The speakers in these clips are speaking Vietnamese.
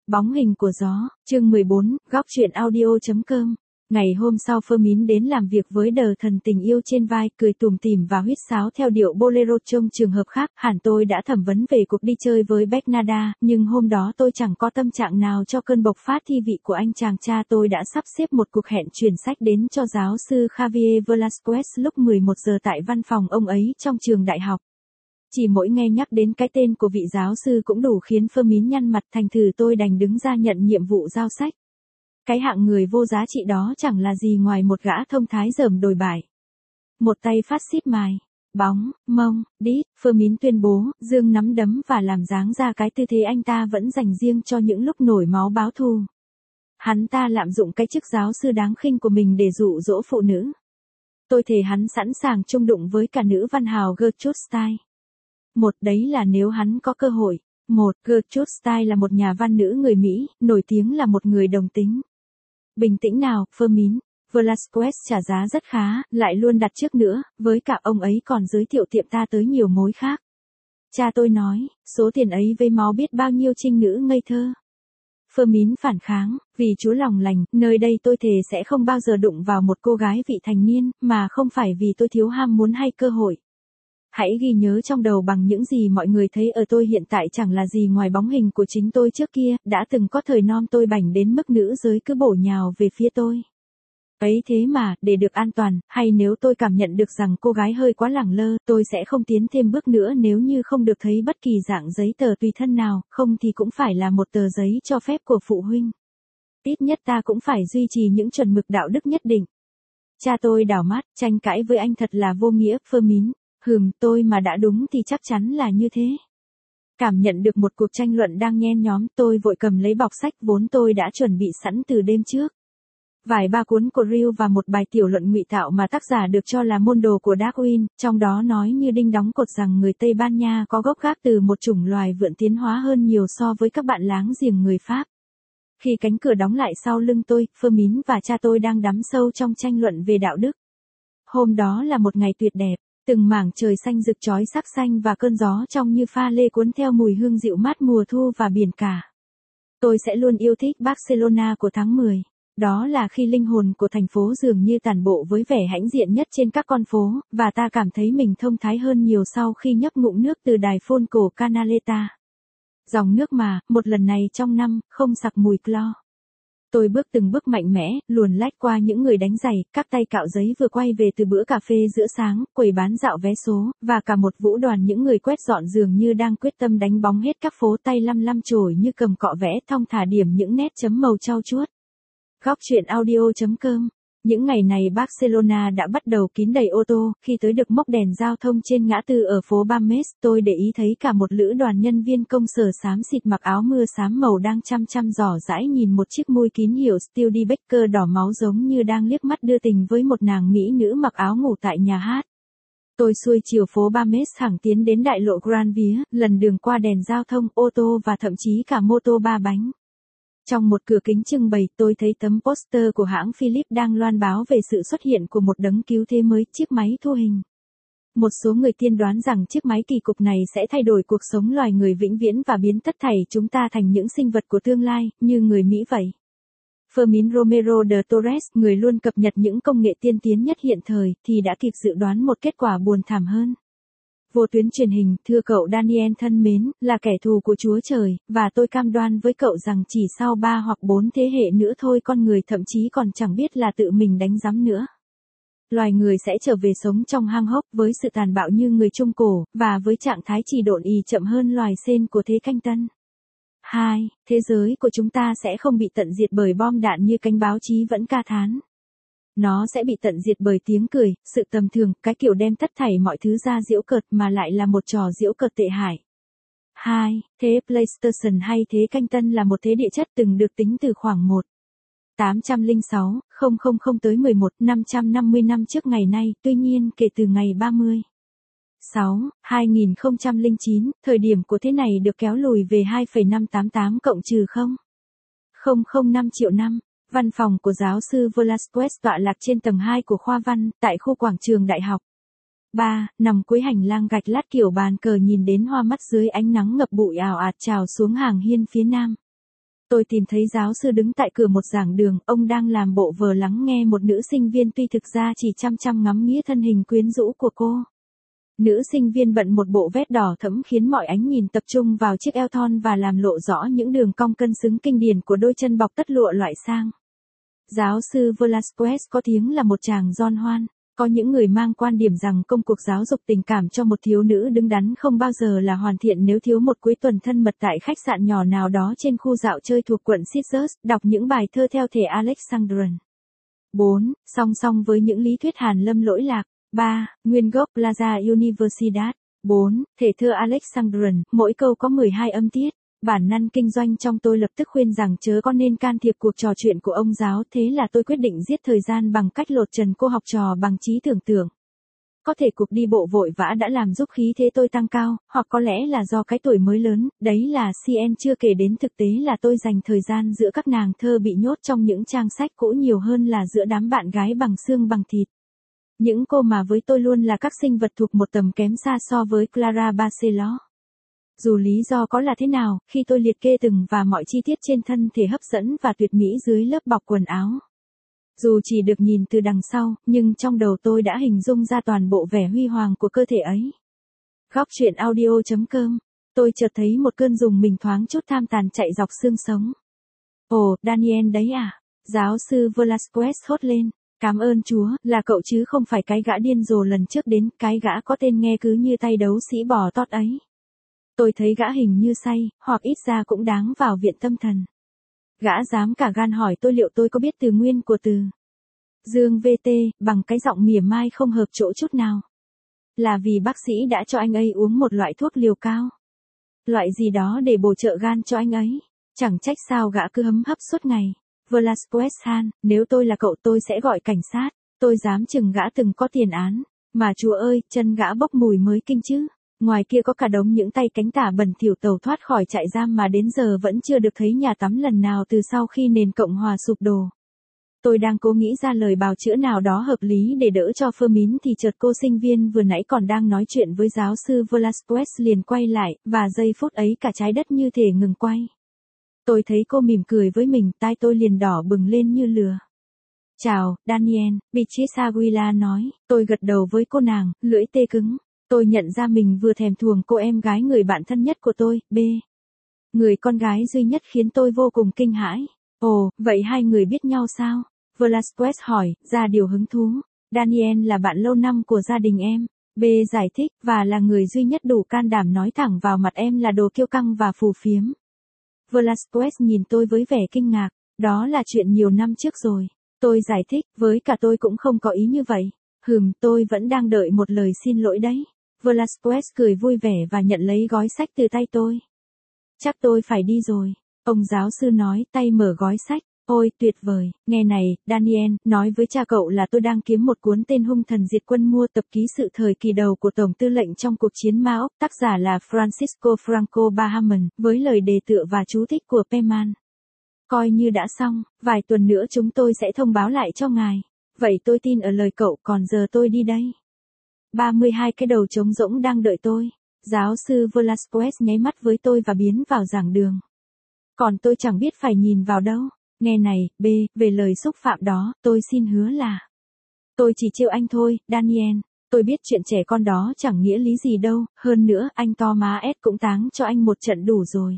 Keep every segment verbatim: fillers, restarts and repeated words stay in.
Bóng hình của gió, chương mười bốn, góc truyện audio.com. Ngày hôm sau Fermin đến làm việc với đờ thần tình yêu trên vai, cười tủm tỉm và huýt sáo theo điệu bolero. Trong trường hợp khác, hẳn tôi đã thẩm vấn về cuộc đi chơi với Bernarda, nhưng hôm đó tôi chẳng có tâm trạng nào cho cơn bộc phát thi vị của anh chàng cha. Tôi đã sắp xếp một cuộc hẹn truyền sách đến cho giáo sư Javier Velasquez lúc mười một giờ tại văn phòng ông ấy trong trường đại học. Chỉ mỗi nghe nhắc đến cái tên của vị giáo sư cũng đủ khiến Fermin nhăn mặt, thành thử tôi đành đứng ra nhận nhiệm vụ giao sách. Cái hạng người vô giá trị đó chẳng là gì ngoài một gã thông thái dởm đồi bại. Một tay phát xít mài, bóng, mông, đít, Fermin tuyên bố, giương nắm đấm và làm dáng ra cái tư thế anh ta vẫn dành riêng cho những lúc nổi máu báo thù. Hắn ta lạm dụng cái chức giáo sư đáng khinh của mình để dụ dỗ phụ nữ. Tôi thề hắn sẵn sàng chung đụng với cả nữ văn hào Gertrude Stein. Một đấy là nếu hắn có cơ hội. Một, Gertrude Stein là một nhà văn nữ người Mỹ, nổi tiếng là một người đồng tính. Bình tĩnh nào, Fermin. Velasquez trả giá rất khá, lại luôn đặt trước nữa, với cả ông ấy còn giới thiệu tiệm ta tới nhiều mối khác. Cha tôi nói, số tiền ấy với máu biết bao nhiêu trinh nữ ngây thơ. Fermin phản kháng, vì Chúa lòng lành, nơi đây tôi thề sẽ không bao giờ đụng vào một cô gái vị thành niên, mà không phải vì tôi thiếu ham muốn hay cơ hội. Hãy ghi nhớ trong đầu bằng những gì mọi người thấy ở tôi hiện tại chẳng là gì ngoài bóng hình của chính tôi trước kia, đã từng có thời non tôi bảnh đến mức nữ giới cứ bổ nhào về phía tôi. Ấy thế mà, để được an toàn, hay nếu tôi cảm nhận được rằng cô gái hơi quá lẳng lơ, tôi sẽ không tiến thêm bước nữa nếu như không được thấy bất kỳ dạng giấy tờ tùy thân nào, không thì cũng phải là một tờ giấy cho phép của phụ huynh. Ít nhất ta cũng phải duy trì những chuẩn mực đạo đức nhất định. Cha tôi đảo mắt, tranh cãi với anh thật là vô nghĩa, Fermin. Hừm, tôi mà đã đúng thì chắc chắn là như thế. Cảm nhận được một cuộc tranh luận đang nhen nhóm, tôi vội cầm lấy bọc sách vốn tôi đã chuẩn bị sẵn từ đêm trước. Vài ba cuốn của Rill và một bài tiểu luận ngụy tạo mà tác giả được cho là môn đồ của Darwin, trong đó nói như đinh đóng cột rằng người Tây Ban Nha có gốc gác từ một chủng loài vượn tiến hóa hơn nhiều so với các bạn láng giềng người Pháp. Khi cánh cửa đóng lại sau lưng tôi, Fermin và cha tôi đang đắm sâu trong tranh luận về đạo đức. Hôm đó là một ngày tuyệt đẹp. Từng mảng trời xanh rực chói sắc xanh và cơn gió trong như pha lê cuốn theo mùi hương dịu mát mùa thu và biển cả. Tôi sẽ luôn yêu thích Barcelona của tháng mười. Đó là khi linh hồn của thành phố dường như tản bộ với vẻ hãnh diện nhất trên các con phố, và ta cảm thấy mình thông thái hơn nhiều sau khi nhấp ngụm nước từ đài phun cổ Canaleta. Dòng nước mà, một lần này trong năm, không sặc mùi clo. Tôi bước từng bước mạnh mẽ, luồn lách qua những người đánh giày, các tay cạo giấy vừa quay về từ bữa cà phê giữa sáng, quầy bán dạo vé số, và cả một vũ đoàn những người quét dọn dường như đang quyết tâm đánh bóng hết các phố, tay lăm lăm chổi như cầm cọ vẽ, thong thả điểm những nét chấm màu trau chuốt. Góc truyện audio.com. Những ngày này Barcelona đã bắt đầu kín đầy ô tô. Khi tới được mốc đèn giao thông trên ngã tư ở phố Bames, tôi để ý thấy cả một lữ đoàn nhân viên công sở xám xịt mặc áo mưa xám màu đang chăm chăm dò dãi nhìn một chiếc mui kín hiệu Studebaker đỏ máu, giống như đang liếc mắt đưa tình với một nàng mỹ nữ mặc áo ngủ tại nhà hát. Tôi xuôi chiều phố Bames thẳng tiến đến đại lộ Grand Vía, lần đường qua đèn giao thông, ô tô và thậm chí cả mô tô ba bánh. Trong một cửa kính trưng bày, tôi thấy tấm poster của hãng Philips đang loan báo về sự xuất hiện của một đấng cứu thế mới, chiếc máy thu hình. Một số người tiên đoán rằng chiếc máy kỳ cục này sẽ thay đổi cuộc sống loài người vĩnh viễn và biến tất thảy chúng ta thành những sinh vật của tương lai, như người Mỹ vậy. Fermin Romero de Torres, người luôn cập nhật những công nghệ tiên tiến nhất hiện thời, thì đã kịp dự đoán một kết quả buồn thảm hơn. Vô tuyến truyền hình, thưa cậu Daniel thân mến, là kẻ thù của Chúa Trời, và tôi cam đoan với cậu rằng chỉ sau ba hoặc bốn thế hệ nữa thôi con người thậm chí còn chẳng biết là tự mình đánh giám nữa. Loài người sẽ trở về sống trong hang hốc với sự tàn bạo như người Trung Cổ, và với trạng thái trì độn ì chậm hơn loài sên của thế Canh Tân. Hai, thế giới của chúng ta sẽ không bị tận diệt bởi bom đạn như cánh báo chí vẫn ca thán. Nó sẽ bị tận diệt bởi tiếng cười, sự tầm thường, cái kiểu đem tất thảy mọi thứ ra giễu cợt mà lại là một trò giễu cợt tệ hại. Hai, thế PlayStation hay thế Canh Tân là một thế địa chất từng được tính từ khoảng một nghìn tám trăm lẻ sáu nghìn tới mười một năm trăm năm mươi năm trước ngày nay, tuy nhiên kể từ ngày ba mươi tháng sáu, hai nghìn không trăm lẻ chín, thời điểm của thế này được kéo lùi về hai phẩy năm tám tám cộng trừ không phẩy không không năm triệu năm. Văn phòng của giáo sư Velasquez tọa lạc trên tầng hai của khoa văn, tại khu quảng trường đại học. ba. Nằm cuối hành lang gạch lát kiểu bàn cờ nhìn đến hoa mắt dưới ánh nắng ngập bụi ảo ạt trào xuống hàng hiên phía nam. Tôi tìm thấy giáo sư đứng tại cửa một giảng đường, ông đang làm bộ vờ lắng nghe một nữ sinh viên tuy thực ra chỉ chăm chăm ngắm nghía thân hình quyến rũ của cô. Nữ sinh viên bận một bộ vest đỏ thẫm khiến mọi ánh nhìn tập trung vào chiếc eo thon và làm lộ rõ những đường cong cân xứng kinh điển của đôi chân bọc tất lụa loại sang. Giáo sư Velasquez có tiếng là một chàng giòn hoan. Có những người mang quan điểm rằng công cuộc giáo dục tình cảm cho một thiếu nữ đứng đắn không bao giờ là hoàn thiện nếu thiếu một cuối tuần thân mật tại khách sạn nhỏ nào đó trên khu dạo chơi thuộc quận Sitges, đọc những bài thơ theo thể Alexandrian. bốn. Song song với những lý thuyết hàn lâm lỗi lạc. ba. Nguyên gốc Plaza Universidad. bốn. Thể thơ Alexandrian, mỗi câu có mười hai âm tiết. Bản năng kinh doanh trong tôi lập tức khuyên rằng chớ có nên can thiệp cuộc trò chuyện của ông giáo, thế là tôi quyết định giết thời gian bằng cách lột trần cô học trò bằng trí tưởng tượng. Có thể cuộc đi bộ vội vã đã làm giúp khí thế tôi tăng cao, hoặc có lẽ là do cái tuổi mới lớn, đấy là xê en chưa kể đến thực tế là tôi dành thời gian giữa các nàng thơ bị nhốt trong những trang sách cũ nhiều hơn là giữa đám bạn gái bằng xương bằng thịt. Những cô mà với tôi luôn là các sinh vật thuộc một tầm kém xa so với Clara Barceló. Dù lý do có là thế nào, khi tôi liệt kê từng và mọi chi tiết trên thân thể hấp dẫn và tuyệt mỹ dưới lớp bọc quần áo. Dù chỉ được nhìn từ đằng sau, nhưng trong đầu tôi đã hình dung ra toàn bộ vẻ huy hoàng của cơ thể ấy. Góc truyện audio chấm com. Tôi chợt thấy một cơn rùng mình thoáng chút tham tàn chạy dọc xương sống. Ồ, Daniel đấy à? Giáo sư Velasquez hốt lên. Cảm ơn Chúa, là cậu chứ không phải cái gã điên rồ lần trước đến, cái gã có tên nghe cứ như tay đấu sĩ bò tót ấy. Tôi thấy gã hình như say, hoặc ít ra cũng đáng vào viện tâm thần. Gã dám cả gan hỏi tôi liệu tôi có biết từ nguyên của từ Dương vê tê, bằng cái giọng mỉa mai không hợp chỗ chút nào. Là vì bác sĩ đã cho anh ấy uống một loại thuốc liều cao. Loại gì đó để bổ trợ gan cho anh ấy. Chẳng trách sao gã cứ hấm hấp suốt ngày. Velasquez Han, nếu tôi là cậu tôi sẽ gọi cảnh sát. Tôi dám chừng gã từng có tiền án. Mà Chúa ơi, chân gã bốc mùi mới kinh chứ. Ngoài kia có cả đống những tay cánh tả bẩn thỉu tẩu thoát khỏi trại giam mà đến giờ vẫn chưa được thấy nhà tắm lần nào từ sau khi nền Cộng hòa sụp đổ. Tôi đang cố nghĩ ra lời bào chữa nào đó hợp lý để đỡ cho Fermin thì chợt cô sinh viên vừa nãy còn đang nói chuyện với giáo sư Velasquez liền quay lại, và giây phút ấy cả trái đất như thể ngừng quay. Tôi thấy cô mỉm cười với mình, tai tôi liền đỏ bừng lên như lửa. Chào, Daniel, Beatrice Aguila nói. Tôi gật đầu với cô nàng, lưỡi tê cứng. Tôi nhận ra mình vừa thèm thuồng cô em gái người bạn thân nhất của tôi, B. Người con gái duy nhất khiến tôi vô cùng kinh hãi. Ồ, vậy hai người biết nhau sao? Velasquez hỏi, ra điều hứng thú. Daniel là bạn lâu năm của gia đình em. B giải thích, và là người duy nhất đủ can đảm nói thẳng vào mặt em là đồ kiêu căng và phù phiếm. Velasquez nhìn tôi với vẻ kinh ngạc. Đó là chuyện nhiều năm trước rồi. Tôi giải thích, với cả tôi cũng không có ý như vậy. Hừm, tôi vẫn đang đợi một lời xin lỗi đấy. Velasquez cười vui vẻ và nhận lấy gói sách từ tay tôi. Chắc tôi phải đi rồi. Ông giáo sư nói, tay mở gói sách. Ôi, tuyệt vời, nghe này, Daniel, nói với cha cậu là tôi đang kiếm một cuốn tên Hung thần diệt quân mua tập ký sự thời kỳ đầu của Tổng tư lệnh trong cuộc chiến Ma Ốc, tác giả là Francisco Franco Bahaman, với lời đề tựa và chú thích của Peman. Coi như đã xong, vài tuần nữa chúng tôi sẽ thông báo lại cho ngài. Vậy tôi tin ở lời cậu, còn giờ tôi đi đây. ba mươi hai cái đầu trống rỗng đang đợi tôi. Giáo sư Velasquez nháy mắt với tôi và biến vào giảng đường. Còn tôi chẳng biết phải nhìn vào đâu. Nghe này, B, về lời xúc phạm đó, tôi xin hứa là tôi chỉ trêu anh thôi, Daniel. Tôi biết chuyện trẻ con đó chẳng nghĩa lý gì đâu, hơn nữa anh Thomas cũng táng cho anh một trận đủ rồi.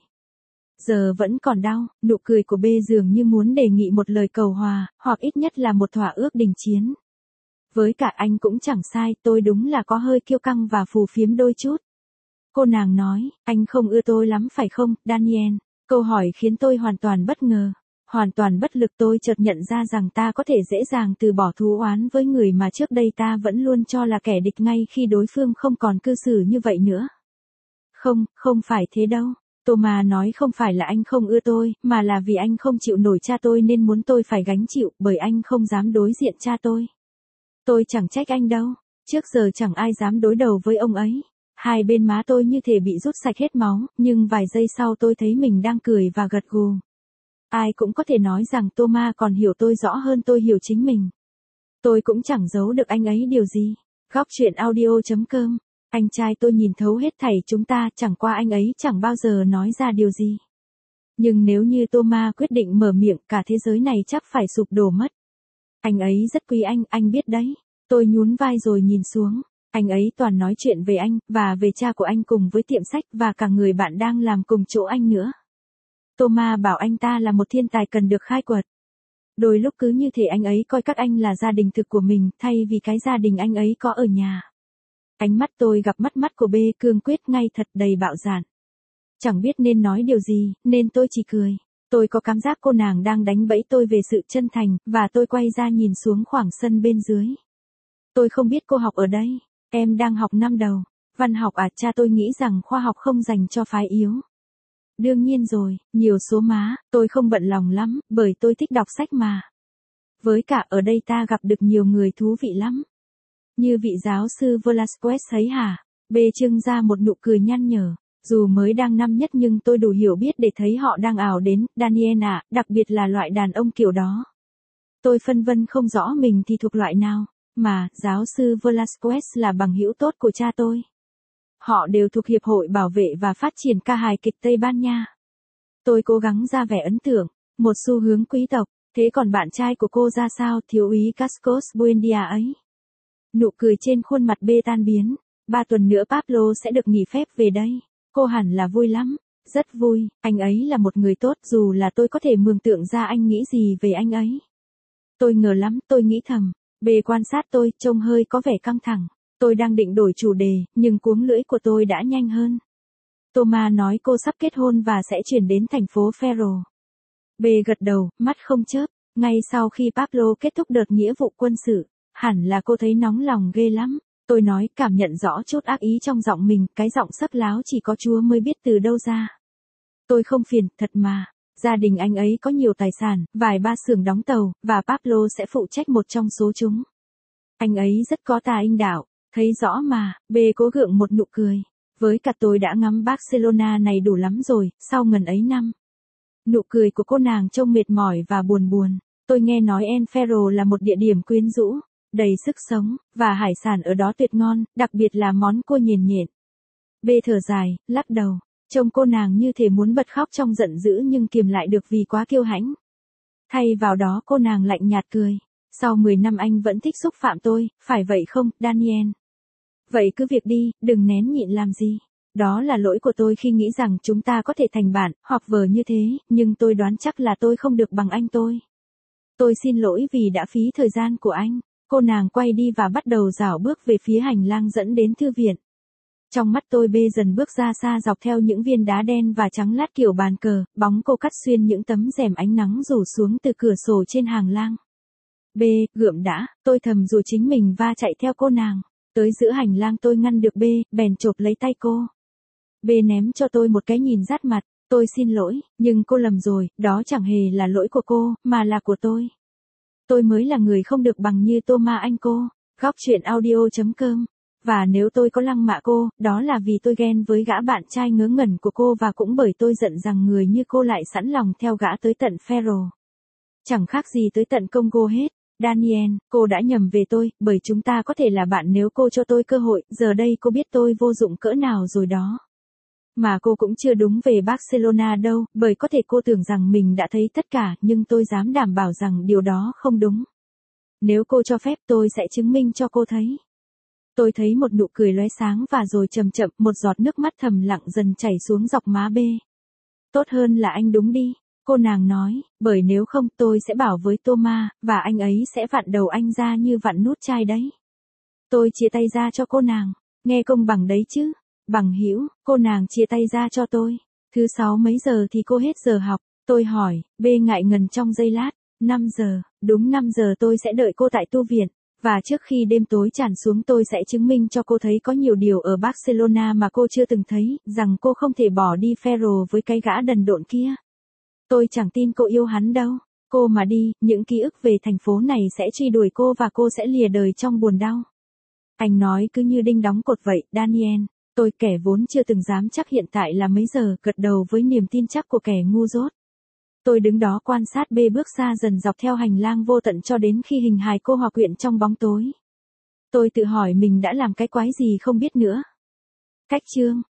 Giờ vẫn còn đau, nụ cười của B dường như muốn đề nghị một lời cầu hòa, hoặc ít nhất là một thỏa ước đình chiến. Với cả anh cũng chẳng sai, tôi đúng là có hơi kiêu căng và phù phiếm đôi chút. Cô nàng nói, anh không ưa tôi lắm phải không, Daniel? Câu hỏi khiến tôi hoàn toàn bất ngờ. Hoàn toàn bất lực tôi chợt nhận ra rằng ta có thể dễ dàng từ bỏ thù oán với người mà trước đây ta vẫn luôn cho là kẻ địch ngay khi đối phương không còn cư xử như vậy nữa. Không, không phải thế đâu. Thomas nói không phải là anh không ưa tôi, mà là vì anh không chịu nổi cha tôi nên muốn tôi phải gánh chịu, bởi anh không dám đối diện cha tôi. Tôi chẳng trách anh đâu, trước giờ chẳng ai dám đối đầu với ông ấy. Hai bên má tôi như thể bị rút sạch hết máu, nhưng vài giây sau tôi thấy mình đang cười và gật gù. Ai cũng có thể nói rằng Thomas còn hiểu tôi rõ hơn tôi hiểu chính mình. Tôi cũng chẳng giấu được anh ấy điều gì. Góc truyện audio chấm com. Anh trai tôi nhìn thấu hết thảy chúng ta, chẳng qua anh ấy chẳng bao giờ nói ra điều gì. Nhưng nếu như Thomas quyết định mở miệng, cả thế giới này chắc phải sụp đổ mất. Anh ấy rất quý anh, anh biết đấy. Tôi nhún vai rồi nhìn xuống. Anh ấy toàn nói chuyện về anh, và về cha của anh cùng với tiệm sách và cả người bạn đang làm cùng chỗ anh nữa. Thomas bảo anh ta là một thiên tài cần được khai quật. Đôi lúc cứ như thể anh ấy coi các anh là gia đình thực của mình, thay vì cái gia đình anh ấy có ở nhà. Ánh mắt tôi gặp mắt mắt của B, cương quyết ngay thật đầy bạo dạn. Chẳng biết nên nói điều gì, nên tôi chỉ cười. Tôi có cảm giác cô nàng đang đánh bẫy tôi về sự chân thành, và tôi quay ra nhìn xuống khoảng sân bên dưới. Tôi không biết cô học ở đây. Em đang học năm đầu. Văn học à, cha tôi nghĩ rằng khoa học không dành cho phái yếu. Đương nhiên rồi, nhiều số má, tôi không bận lòng lắm, bởi tôi thích đọc sách mà. Với cả ở đây ta gặp được nhiều người thú vị lắm. Như vị giáo sư Velasquez ấy hả? B trưng ra một nụ cười nhăn nhở. Dù mới đang năm nhất nhưng tôi đủ hiểu biết để thấy họ đang ảo đến, Daniel ạ, đặc biệt là loại đàn ông kiểu đó. Tôi phân vân không rõ mình thì thuộc loại nào, mà, giáo sư Velasquez là bằng hữu tốt của cha tôi. Họ đều thuộc Hiệp hội Bảo vệ và Phát triển ca hài kịch Tây Ban Nha. Tôi cố gắng ra vẻ ấn tượng, một xu hướng quý tộc, thế còn bạn trai của cô ra sao, thiếu úy Cascos Buendia ấy? Nụ cười trên khuôn mặt B tan biến, ba tuần nữa Pablo sẽ được nghỉ phép về đây. Cô hẳn là vui lắm, rất vui, anh ấy là một người tốt dù là tôi có thể mường tượng ra anh nghĩ gì về anh ấy. Tôi ngờ lắm, tôi nghĩ thầm, B quan sát tôi, trông hơi có vẻ căng thẳng. Tôi đang định đổi chủ đề, nhưng cuống lưỡi của tôi đã nhanh hơn. Thomas nói cô sắp kết hôn và sẽ chuyển đến thành phố Ferro. B gật đầu, mắt không chớp, ngay sau khi Pablo kết thúc đợt nghĩa vụ quân sự, hẳn là cô thấy nóng lòng ghê lắm. Tôi nói, cảm nhận rõ chút ác ý trong giọng mình, cái giọng sắc láo chỉ có Chúa mới biết từ đâu ra. Tôi không phiền, thật mà. Gia đình anh ấy có nhiều tài sản, vài ba xưởng đóng tàu, và Pablo sẽ phụ trách một trong số chúng. Anh ấy rất có tài anh đạo, thấy rõ mà. B cố gượng một nụ cười. Với cả tôi đã ngắm Barcelona này đủ lắm rồi, sau ngần ấy năm. Nụ cười của cô nàng trông mệt mỏi và buồn buồn. Tôi nghe nói El Ferro là một địa điểm quyến rũ, đầy sức sống, và hải sản ở đó tuyệt ngon, đặc biệt là món cua nhền nhện. B thở dài, lắc đầu. Trông cô nàng như thể muốn bật khóc trong giận dữ nhưng kiềm lại được vì quá kiêu hãnh. Thay vào đó cô nàng lạnh nhạt cười. Sau mười năm anh vẫn thích xúc phạm tôi, phải vậy không, Daniel? Vậy cứ việc đi, đừng nén nhịn làm gì. Đó là lỗi của tôi khi nghĩ rằng chúng ta có thể thành bạn, hoặc vợ như thế, nhưng tôi đoán chắc là tôi không được bằng anh tôi. Tôi xin lỗi vì đã phí thời gian của anh. Cô nàng quay đi và bắt đầu rảo bước về phía hành lang dẫn đến thư viện. Trong mắt tôi B dần bước ra xa dọc theo những viên đá đen và trắng lát kiểu bàn cờ, bóng cô cắt xuyên những tấm rèm ánh nắng rủ xuống từ cửa sổ trên hàng lang. B, gượm đã, tôi thầm dù chính mình va chạy theo cô nàng. Tới giữa hành lang tôi ngăn được B, bèn chộp lấy tay cô. B ném cho tôi một cái nhìn rát mặt, tôi xin lỗi, nhưng cô lầm rồi, đó chẳng hề là lỗi của cô, mà là của tôi. Tôi mới là người không được bằng như Thomas anh cô. Góc truyện audio chấm com. Và nếu tôi có lăng mạ cô, đó là vì tôi ghen với gã bạn trai ngớ ngẩn của cô và cũng bởi tôi giận rằng người như cô lại sẵn lòng theo gã tới tận Ferro. Chẳng khác gì tới tận Congo hết. Daniel, cô đã nhầm về tôi, bởi chúng ta có thể là bạn nếu cô cho tôi cơ hội, giờ đây cô biết tôi vô dụng cỡ nào rồi đó. Mà cô cũng chưa đúng về Barcelona đâu, bởi có thể cô tưởng rằng mình đã thấy tất cả, nhưng tôi dám đảm bảo rằng điều đó không đúng. Nếu cô cho phép tôi sẽ chứng minh cho cô thấy. Tôi thấy một nụ cười lóe sáng và rồi chậm chậm một giọt nước mắt thầm lặng dần chảy xuống dọc má B. Tốt hơn là anh đúng đi, cô nàng nói, bởi nếu không tôi sẽ bảo với Thomas, và anh ấy sẽ vặn đầu anh ra như vặn nút chai đấy. Tôi chia tay ra cho cô nàng, nghe công bằng đấy chứ. Bằng hữu, cô nàng chia tay ra cho tôi. Thứ sáu mấy giờ thì cô hết giờ học, tôi hỏi, B ngại ngần trong giây lát, năm giờ, đúng năm giờ tôi sẽ đợi cô tại tu viện. Và trước khi đêm tối tràn xuống tôi sẽ chứng minh cho cô thấy có nhiều điều ở Barcelona mà cô chưa từng thấy, rằng cô không thể bỏ đi Ferro với cái gã đần độn kia. Tôi chẳng tin cô yêu hắn đâu. Cô mà đi, những ký ức về thành phố này sẽ truy đuổi cô và cô sẽ lìa đời trong buồn đau. Anh nói cứ như đinh đóng cột vậy, Daniel. Tôi kẻ vốn chưa từng dám chắc hiện tại là mấy giờ, gật đầu với niềm tin chắc của kẻ ngu dốt. Tôi đứng đó quan sát B bước xa dần dọc theo hành lang vô tận cho đến khi hình hài cô hòa quyện trong bóng tối. Tôi tự hỏi mình đã làm cái quái gì không biết nữa. Cách chương